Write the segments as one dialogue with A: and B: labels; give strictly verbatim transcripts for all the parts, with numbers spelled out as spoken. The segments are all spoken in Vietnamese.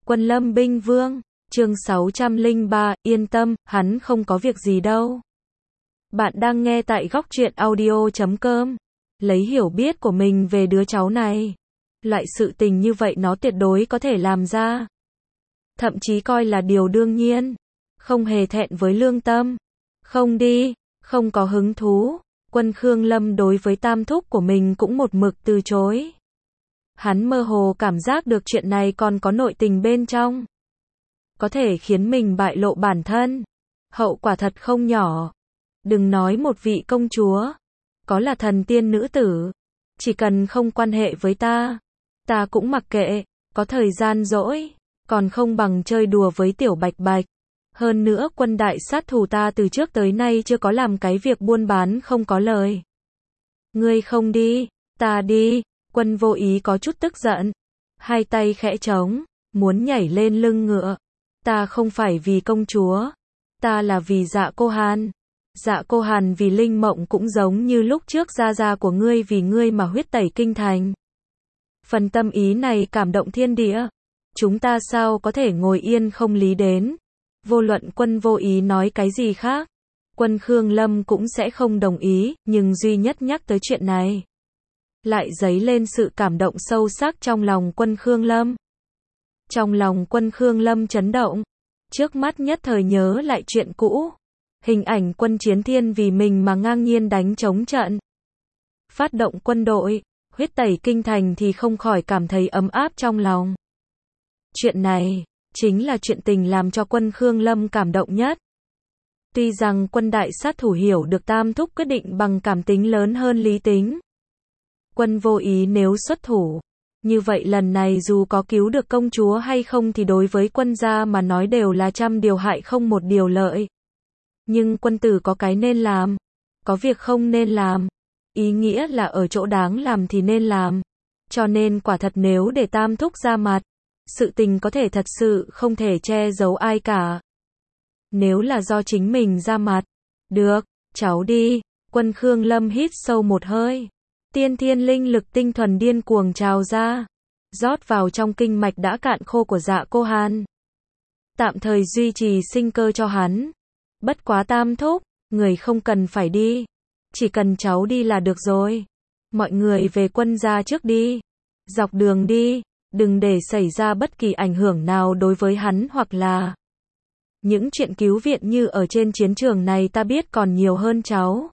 A: Quân Lâm binh vương, chương sáu trăm lẻ ba, yên tâm, hắn không có việc gì đâu. Bạn đang nghe tại góc truyện audio chấm com. Lấy hiểu biết của mình về đứa cháu này. Loại sự tình như vậy nó tuyệt đối có thể làm ra. Thậm chí coi là điều đương nhiên. Không hề thẹn với lương tâm. Không đi, không có hứng thú. Quân Khương Lâm đối với tam thúc của mình cũng một mực từ chối. Hắn mơ hồ cảm giác được chuyện này còn có nội tình bên trong. Có thể khiến mình bại lộ bản thân. Hậu quả thật không nhỏ. Đừng nói một vị công chúa. Có là thần tiên nữ tử. Chỉ cần không quan hệ với ta. Ta cũng mặc kệ. Có thời gian rỗi. Còn không bằng chơi đùa với tiểu bạch bạch. Hơn nữa quân đại sát thủ ta từ trước tới nay chưa có làm cái việc buôn bán không có lời. Ngươi không đi. Ta đi. Quân Vô Ý có chút tức giận. Hai tay khẽ trống. Muốn nhảy lên lưng ngựa. Ta không phải vì công chúa. Ta là vì Dạ Cô Hàn. Dạ Cô Hàn vì Linh Mộng cũng giống như lúc trước gia gia của ngươi vì ngươi mà huyết tẩy kinh thành. Phần tâm ý này cảm động thiên địa. Chúng ta sao có thể ngồi yên không lý đến. Vô luận Quân Vô Ý nói cái gì khác. Quân Khương Lâm cũng sẽ không đồng ý, nhưng duy nhất nhắc tới chuyện này. Lại dấy lên sự cảm động sâu sắc trong lòng Quân Khương Lâm. Trong lòng Quân Khương Lâm chấn động. Trước mắt nhất thời nhớ lại chuyện cũ. Hình ảnh Quân Chiến Thiên vì mình mà ngang nhiên đánh chống trận. Phát động quân đội, huyết tẩy kinh thành thì không khỏi cảm thấy ấm áp trong lòng. Chuyện này, chính là chuyện tình làm cho Quân Khương Lâm cảm động nhất. Tuy rằng quân đại sát thủ hiểu được tam thúc quyết định bằng cảm tính lớn hơn lý tính. Quân Vô Ý nếu xuất thủ. Như vậy lần này dù có cứu được công chúa hay không thì đối với quân gia mà nói đều là trăm điều hại không một điều lợi. Nhưng quân tử có cái nên làm. Có việc không nên làm. Ý nghĩa là ở chỗ đáng làm thì nên làm. Cho nên quả thật nếu để tam thúc ra mặt. Sự tình có thể thật sự không thể che giấu ai cả. Nếu là do chính mình ra mặt. Được, cháu đi. Quân Khương Lâm hít sâu một hơi. Tiên thiên linh lực tinh thuần điên cuồng trào ra. Rót vào trong kinh mạch đã cạn khô của Dạ Cô Hàn. Tạm thời duy trì sinh cơ cho hắn. Bất quá tam thúc, người không cần phải đi. Chỉ cần cháu đi là được rồi. Mọi người về quân gia trước đi. Dọc đường đi. Đừng để xảy ra bất kỳ ảnh hưởng nào đối với hắn hoặc là. Những chuyện cứu viện như ở trên chiến trường này ta biết còn nhiều hơn cháu.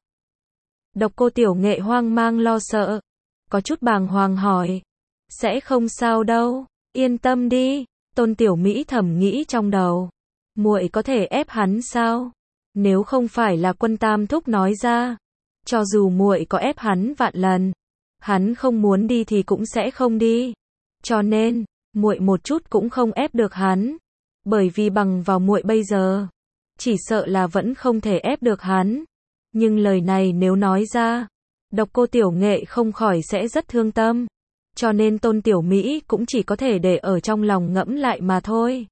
A: Độc Cô Tiểu Nghệ hoang mang lo sợ. Có chút bàng hoàng hỏi. Sẽ không sao đâu. Yên tâm đi. Tôn Tiểu Mỹ thầm nghĩ trong đầu. Muội có thể ép hắn sao? Nếu không phải là Quân tam thúc nói ra. Cho dù muội có ép hắn vạn lần. Hắn không muốn đi thì cũng sẽ không đi. Cho nên, muội một chút cũng không ép được hắn. Bởi vì bằng vào muội bây giờ. Chỉ sợ là vẫn không thể ép được hắn. Nhưng lời này nếu nói ra, Độc Cô Tiểu Nghệ không khỏi sẽ rất thương tâm. Cho nên Tôn Tiểu Mỹ cũng chỉ có thể để ở trong lòng ngẫm lại mà thôi.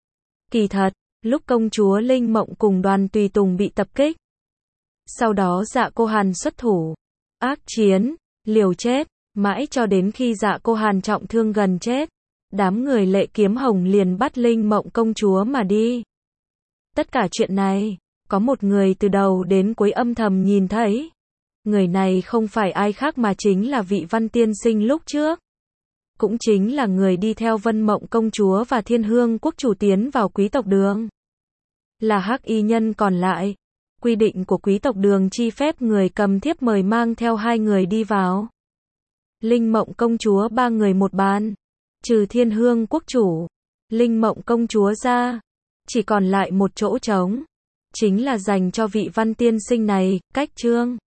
A: Kỳ thật, lúc công chúa Linh Mộng cùng đoàn tùy tùng bị tập kích. Sau đó Dạ Cô Hàn xuất thủ. Ác chiến, liều chết, mãi cho đến khi Dạ Cô Hàn trọng thương gần chết. Đám người Lệ Kiếm Hồng liền bắt Linh Mộng công chúa mà đi. Tất cả chuyện này. Có một người từ đầu đến cuối âm thầm nhìn thấy. Người này không phải ai khác mà chính là vị Văn tiên sinh lúc trước. Cũng chính là người đi theo Vân Mộng công chúa và Thiên Hương quốc chủ tiến vào quý tộc đường. Là hắc y nhân còn lại. Quy định của quý tộc đường chi phép người cầm thiếp mời mang theo hai người đi vào. Linh Mộng công chúa ba người một bàn. Trừ Thiên Hương quốc chủ. Linh Mộng công chúa ra. Chỉ còn lại một chỗ trống. Chính là dành cho vị Văn tiên sinh này, cách trương.